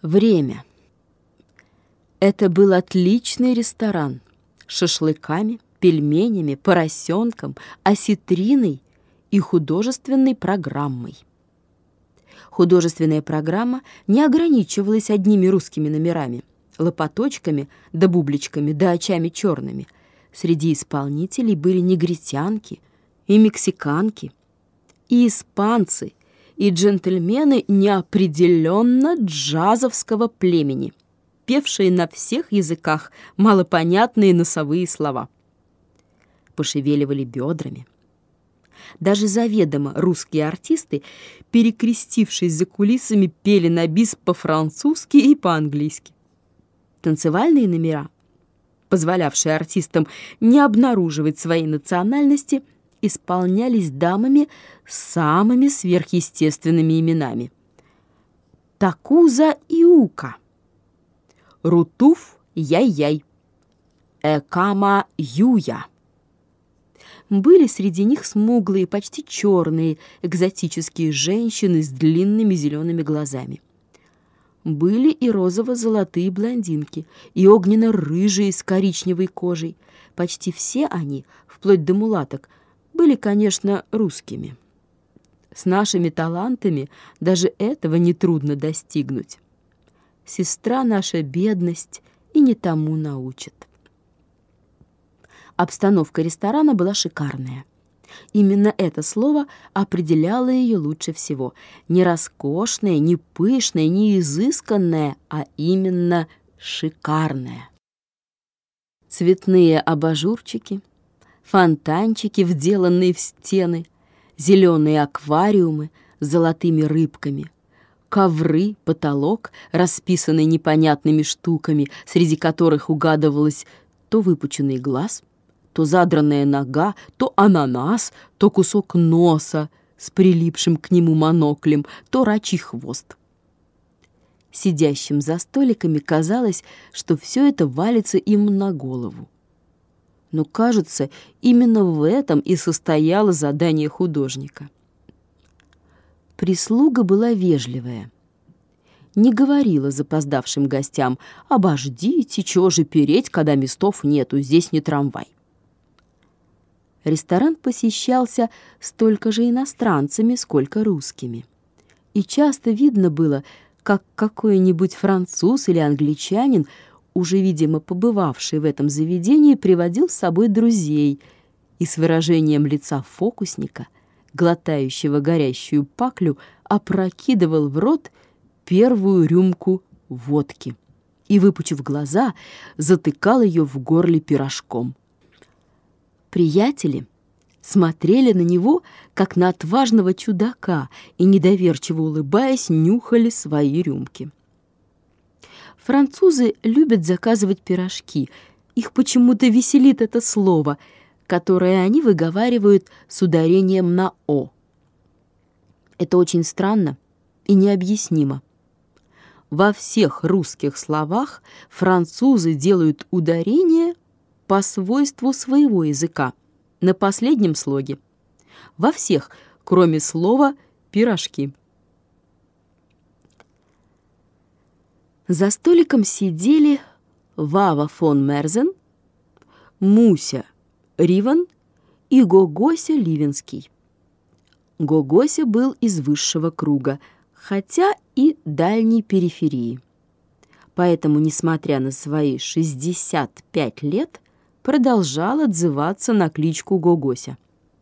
Время. Это был отличный ресторан с шашлыками, пельменями, поросенком, осетриной и художественной программой. Художественная программа не ограничивалась одними русскими номерами, лопаточками да бубличками да очами черными. Среди исполнителей были негритянки и мексиканки, и испанцы, и джентльмены неопределенно джазовского племени, певшие на всех языках малопонятные носовые слова. Пошевеливали бедрами. Даже заведомо русские артисты, перекрестившись за кулисами, пели на бис по-французски и по-английски. Танцевальные номера, позволявшие артистам не обнаруживать своей национальности, исполнялись дамами с самыми сверхъестественными именами. Такуза Иука, Рутуф Яй-Яй, Экама Юя. Были среди них смуглые, почти черные, экзотические женщины с длинными зелеными глазами. Были и розово-золотые блондинки, и огненно-рыжие с коричневой кожей. Почти все они, вплоть до мулаток, были, конечно, русскими. С нашими талантами даже этого нетрудно достигнуть. Сестра наша бедность и не тому научит. Обстановка ресторана была шикарная. Именно это слово определяло ее лучше всего. Не роскошная, не пышная, не изысканная, а именно шикарная. Цветные абажурчики, фонтанчики, вделанные в стены, зеленые аквариумы с золотыми рыбками, ковры, потолок, расписанный непонятными штуками, среди которых угадывалось то выпученный глаз, то задранная нога, то ананас, то кусок носа с прилипшим к нему моноклем, то рачий хвост. Сидящим за столиками казалось, что все это валится им на голову. Но, кажется, именно в этом и состояло задание художника. Прислуга была вежливая. Не говорила запоздавшим гостям: «Обождите, чего же переть, когда местов нету, здесь не трамвай». Ресторан посещался столько же иностранцами, сколько русскими. И часто видно было, как какой-нибудь француз или англичанин, уже, видимо, побывавший в этом заведении, приводил с собой друзей и с выражением лица фокусника, глотающего горящую паклю, опрокидывал в рот первую рюмку водки и, выпучив глаза, затыкал ее в горле пирожком. Приятели смотрели на него, как на отважного чудака, и, недоверчиво улыбаясь, нюхали свои рюмки. Французы любят заказывать пирожки. Их почему-то веселит это слово, которое они выговаривают с ударением на «о». Это очень странно и необъяснимо. Во всех русских словах французы делают ударение по свойству своего языка, на последнем слоге. Во всех, кроме слова «пирожки». За столиком сидели Вава фон Мерзен, Муся Риван и Гогося Ливенский. Гогося был из высшего круга, хотя и дальней периферии. Поэтому, несмотря на свои 65 лет, продолжал отзываться на кличку Гогося.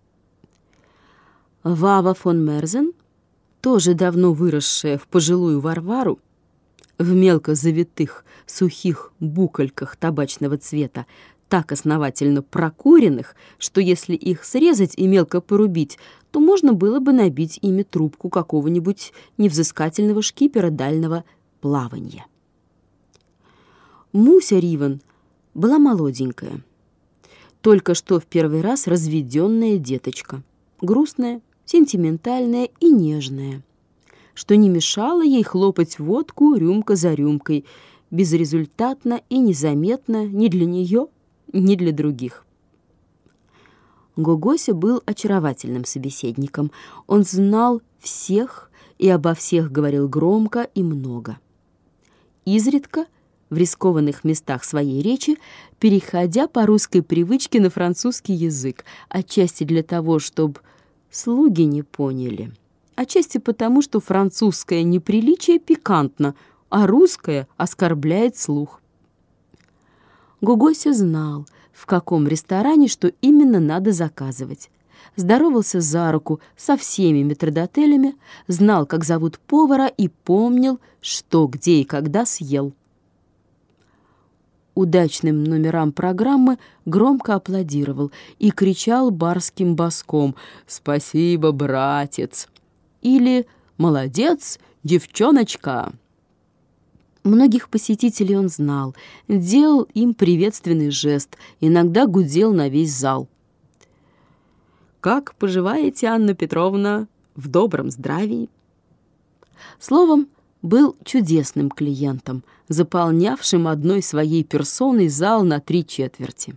Вава фон Мерзен, тоже давно выросшая в пожилую Варвару, в мелко завитых сухих букольках табачного цвета, так основательно прокуренных, что если их срезать и мелко порубить, то можно было бы набить ими трубку какого-нибудь невзыскательного шкипера дальнего плавания. Муся Риван была молоденькая, только что в первый раз разведенная деточка, грустная, сентиментальная и нежная, что не мешало ей хлопать водку рюмка за рюмкой, безрезультатно и незаметно ни для нее, ни для других. Гогося был очаровательным собеседником. Он знал всех и обо всех говорил громко и много. изредка, в рискованных местах своей речи, переходя по русской привычке на французский язык, отчасти для того, чтобы слуги не поняли, отчасти потому, что французское неприличие пикантно, а русское оскорбляет слух. Гогося знал, в каком ресторане что именно надо заказывать. Здоровался за руку со всеми метрдотелями, знал, как зовут повара, и помнил, что, где и когда съел. Удачным номерам программы громко аплодировал и кричал барским баском: «Спасибо, братец!» или «Молодец, девчоночка!». Многих посетителей он знал, делал им приветственный жест, иногда гудел на весь зал. «Как поживаете, Анна Петровна? В добром здравии?» Словом, был чудесным клиентом, заполнявшим одной своей персоной зал на 3/4.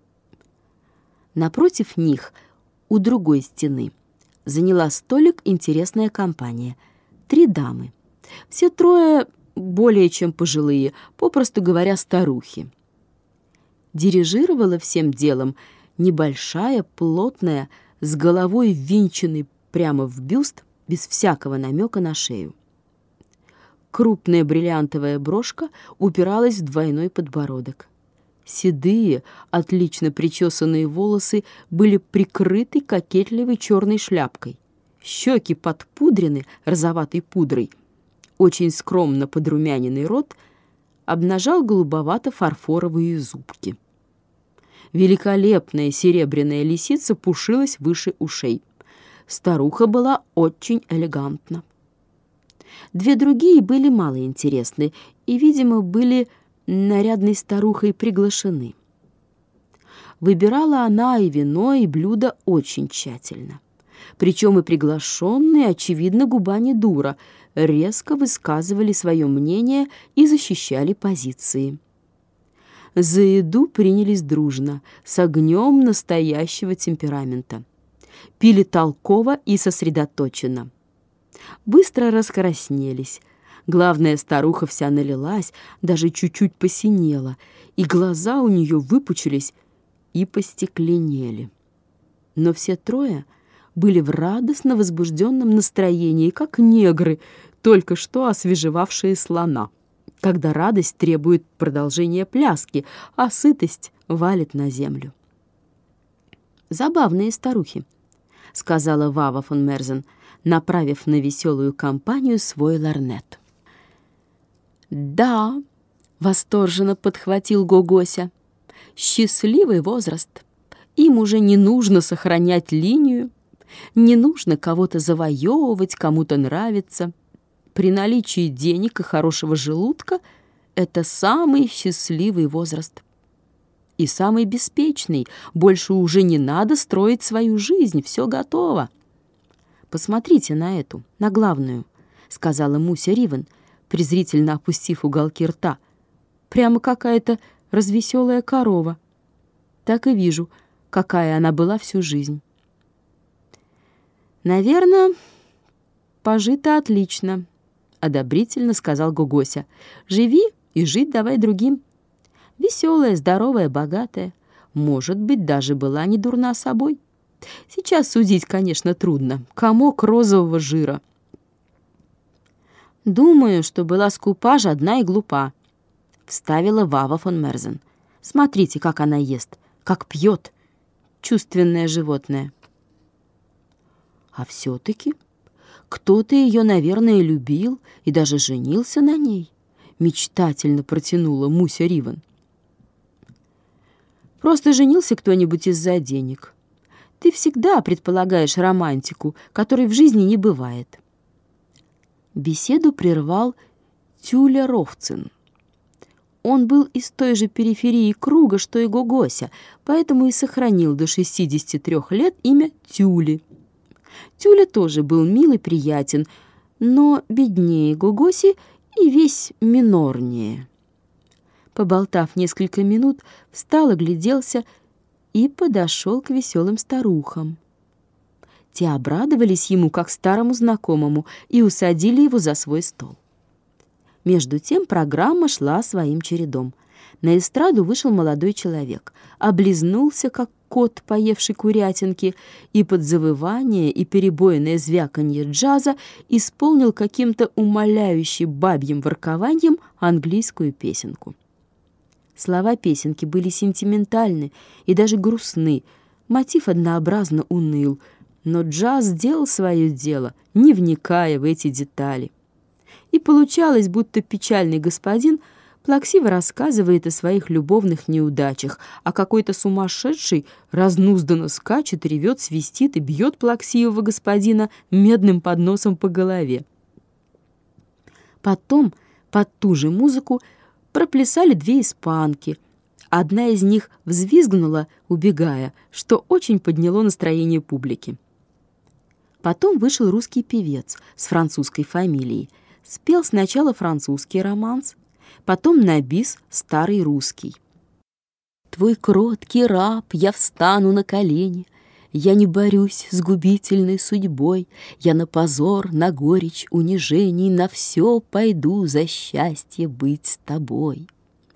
Напротив них, у другой стены, заняла столик интересная компания. 3 дамы. Все 3 более чем пожилые, попросту говоря, старухи. Дирижировала всем делом небольшая, плотная, с головой ввинченной прямо в бюст, без всякого намека на шею. Крупная бриллиантовая брошка упиралась в двойной подбородок. Седые, отлично причесанные волосы были прикрыты кокетливой черной шляпкой. Щеки подпудрены розоватой пудрой. Очень скромно подрумяненный рот обнажал голубовато-фарфоровые зубки. Великолепная серебряная лисица пушилась выше ушей. Старуха была очень элегантна. 2 другие были мало интересны и, видимо, были нарядной старухой приглашены. Выбирала она и вино, и блюдо очень тщательно. Причем и приглашенные, очевидно, губа не дура, резко высказывали свое мнение и защищали позиции. За еду принялись дружно, с огнем настоящего темперамента. Пили толково и сосредоточенно. Быстро раскраснелись. Главная старуха вся налилась, даже чуть-чуть посинела, и глаза у нее выпучились и постекленели. Но все 3 были в радостно возбужденном настроении, как негры, только что освежевавшие слона, когда радость требует продолжения пляски, а сытость валит на землю. «Забавные старухи», — сказала Вава фон Мерзен, направив на веселую компанию свой лорнет. «Да», — восторженно подхватил Гогося, — «счастливый возраст. Им уже не нужно сохранять линию, не нужно кого-то завоевывать, кому-то нравиться. При наличии денег и хорошего желудка это самый счастливый возраст. И самый беспечный. Больше уже не надо строить свою жизнь, все готово. Посмотрите на эту, на главную», — сказала Муся Ривен, презрительно опустив уголки рта. «Прямо какая-то развеселая корова. Так и вижу, какая она была всю жизнь». «Наверное, пожито отлично», — одобрительно сказал Гогося. «Живи и жить давай другим. Веселая, здоровая, богатая. Может быть, даже была не дурна собой. Сейчас судить, конечно, трудно. Комок розового жира». «Думаю, что была скупа, жадна и глупа», — вставила Вава фон Мерзен. «Смотрите, как она ест, как пьет. Чувственное животное». «А все-таки кто-то ее, наверное, любил и даже женился на ней», — мечтательно протянула Муся Ривен. «Просто женился кто-нибудь из-за денег. Ты всегда предполагаешь романтику, которой в жизни не бывает». Беседу прервал Тюля Ровцин. Он был из той же периферии круга, что и Гогося, поэтому и сохранил до 63 лет имя Тюли. Тюля тоже был мил и приятен, но беднее Гогоси и весь минорнее. Поболтав несколько минут, встал, огляделся и подошел к веселым старухам. Те обрадовались ему, как старому знакомому, и усадили его за свой стол. Между тем программа шла своим чередом. На эстраду вышел молодой человек, облизнулся, как кот, поевший курятинки, и под завывание и перебойное звяканье джаза исполнил каким-то умоляющим бабьим воркованием английскую песенку. Слова песенки были сентиментальны и даже грустны, мотив однообразно уныл, но джаз делал свое дело, не вникая в эти детали. И получалось, будто печальный господин плаксиво рассказывает о своих любовных неудачах, а какой-то сумасшедший разнузданно скачет, ревет, свистит и бьет плаксивого господина медным подносом по голове. Потом под ту же музыку проплясали две испанки. Одна из них взвизгнула, убегая, что очень подняло настроение публики. Потом вышел русский певец с французской фамилией. Спел сначала французский романс, потом на бис старый русский. «Твой кроткий раб, я встану на колени, я не борюсь с губительной судьбой, я на позор, на горечь унижений, на все пойду за счастье быть с тобой».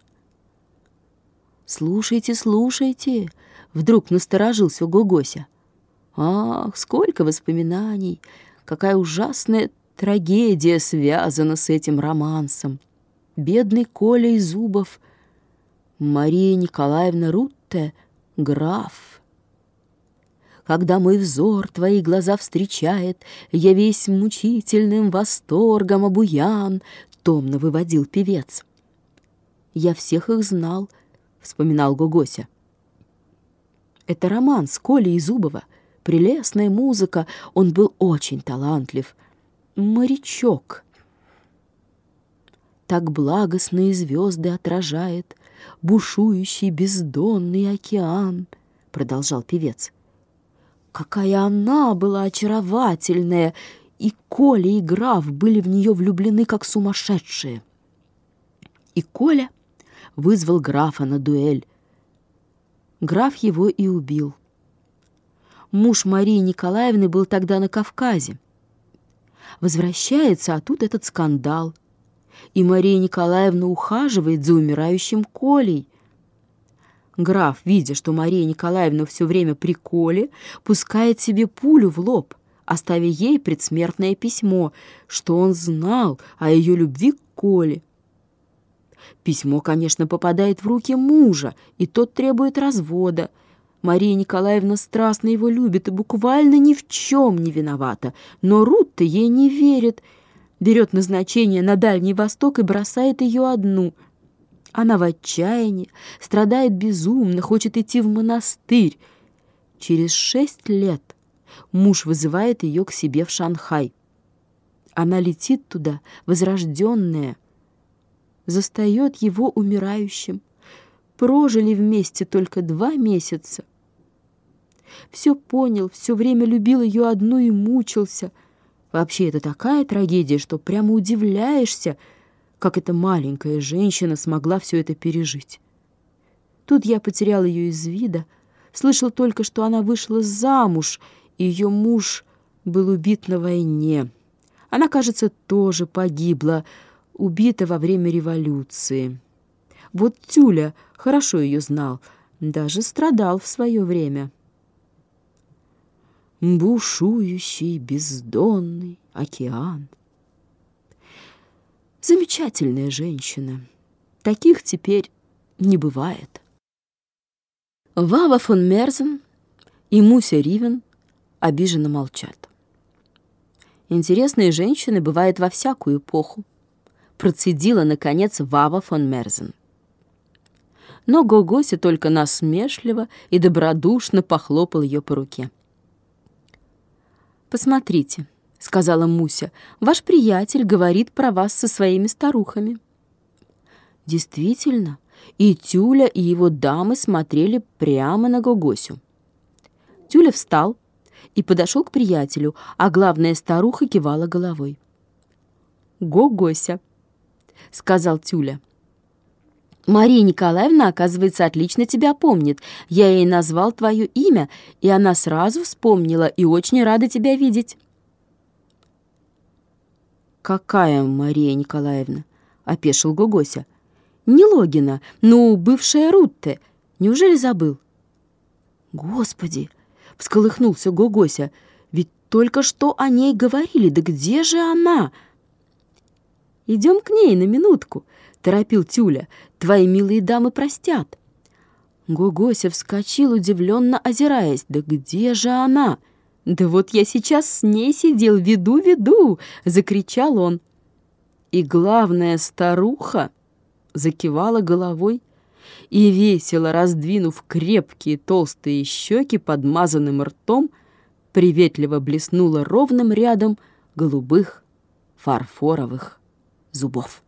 «Слушайте, слушайте!» — вдруг насторожился Гогося. «Ах, сколько воспоминаний! Какая ужасная трагедия связана с этим романсом! Бедный Коля из Зубов, Мария Николаевна Рутте, граф. Когда мой взор твои глаза встречает, я весь мучительным восторгом обуян», — томно выводил певец. «Я всех их знал», — вспоминал Гогося. «Это романс Коли из Зубова, прелестная музыка, он был очень талантлив. Морячок. Так благостные звезды отражает бушующий бездонный океан», — продолжал певец. «Какая она была очаровательная, и Коля, и граф были в нее влюблены, как сумасшедшие». И Коля вызвал графа на дуэль. Граф его и убил. Муж Марии Николаевны был тогда на Кавказе. Возвращается, а тут этот скандал. И Мария Николаевна ухаживает за умирающим Колей. Граф, видя, что Мария Николаевна все время при Коле, пускает себе пулю в лоб, оставя ей предсмертное письмо, что он знал о ее любви к Коле. Письмо, конечно, попадает в руки мужа, и тот требует развода. Мария Николаевна страстно его любит и буквально ни в чем не виновата, но Рутта ей не верит, берет назначение на Дальний Восток и бросает ее одну. Она в отчаянии, страдает безумно, хочет идти в монастырь. Через 6 лет муж вызывает ее к себе в Шанхай. Она летит туда, возрожденная, застает его умирающим. Прожили вместе только 2 месяца. Все понял, все время любил ее одну и мучился. Вообще, это такая трагедия, что прямо удивляешься, как эта маленькая женщина смогла все это пережить. Тут я потерял ее из вида, слышал только, что она вышла замуж, и ее муж был убит на войне. Она, кажется, тоже погибла, убита во время революции. Вот Тюля хорошо ее знал, даже страдал в свое время. Бушующий бездонный океан. Замечательная женщина. Таких теперь не бывает. Вава фон Мерзен и Муся Ривен обиженно молчат. Интересные женщины бывают во всякую эпоху, процедила, наконец, Вава фон Мерзен. Но Гогося только насмешливо и добродушно похлопал ее по руке. «Посмотрите», — сказала Муся, — «ваш приятель говорит про вас со своими старухами». Действительно, и Тюля, и его дамы смотрели прямо на Гогосю. Тюля встал и подошел к приятелю, а главная старуха кивала головой. «Гогося», — сказал Тюля, — «Мария Николаевна, оказывается, отлично тебя помнит. Я ей назвал твое имя, и она сразу вспомнила и очень рада тебя видеть». «Какая Мария Николаевна?» — опешил Гогося. «Не Логина, но бывшая Рутте. Неужели забыл?» «Господи!» — всколыхнулся Гогося. «Ведь только что о ней говорили. Да где же она?» «Идем к ней на минутку», — торопил Тюля. «Твои милые дамы простят». Гогося вскочил, удивленно озираясь. «Да где же она?» «Да вот я сейчас с ней сидел, веду!» — закричал он. И главная старуха закивала головой и, весело раздвинув крепкие толстые щеки подмазанным ртом, приветливо блеснула ровным рядом голубых фарфоровых зубов.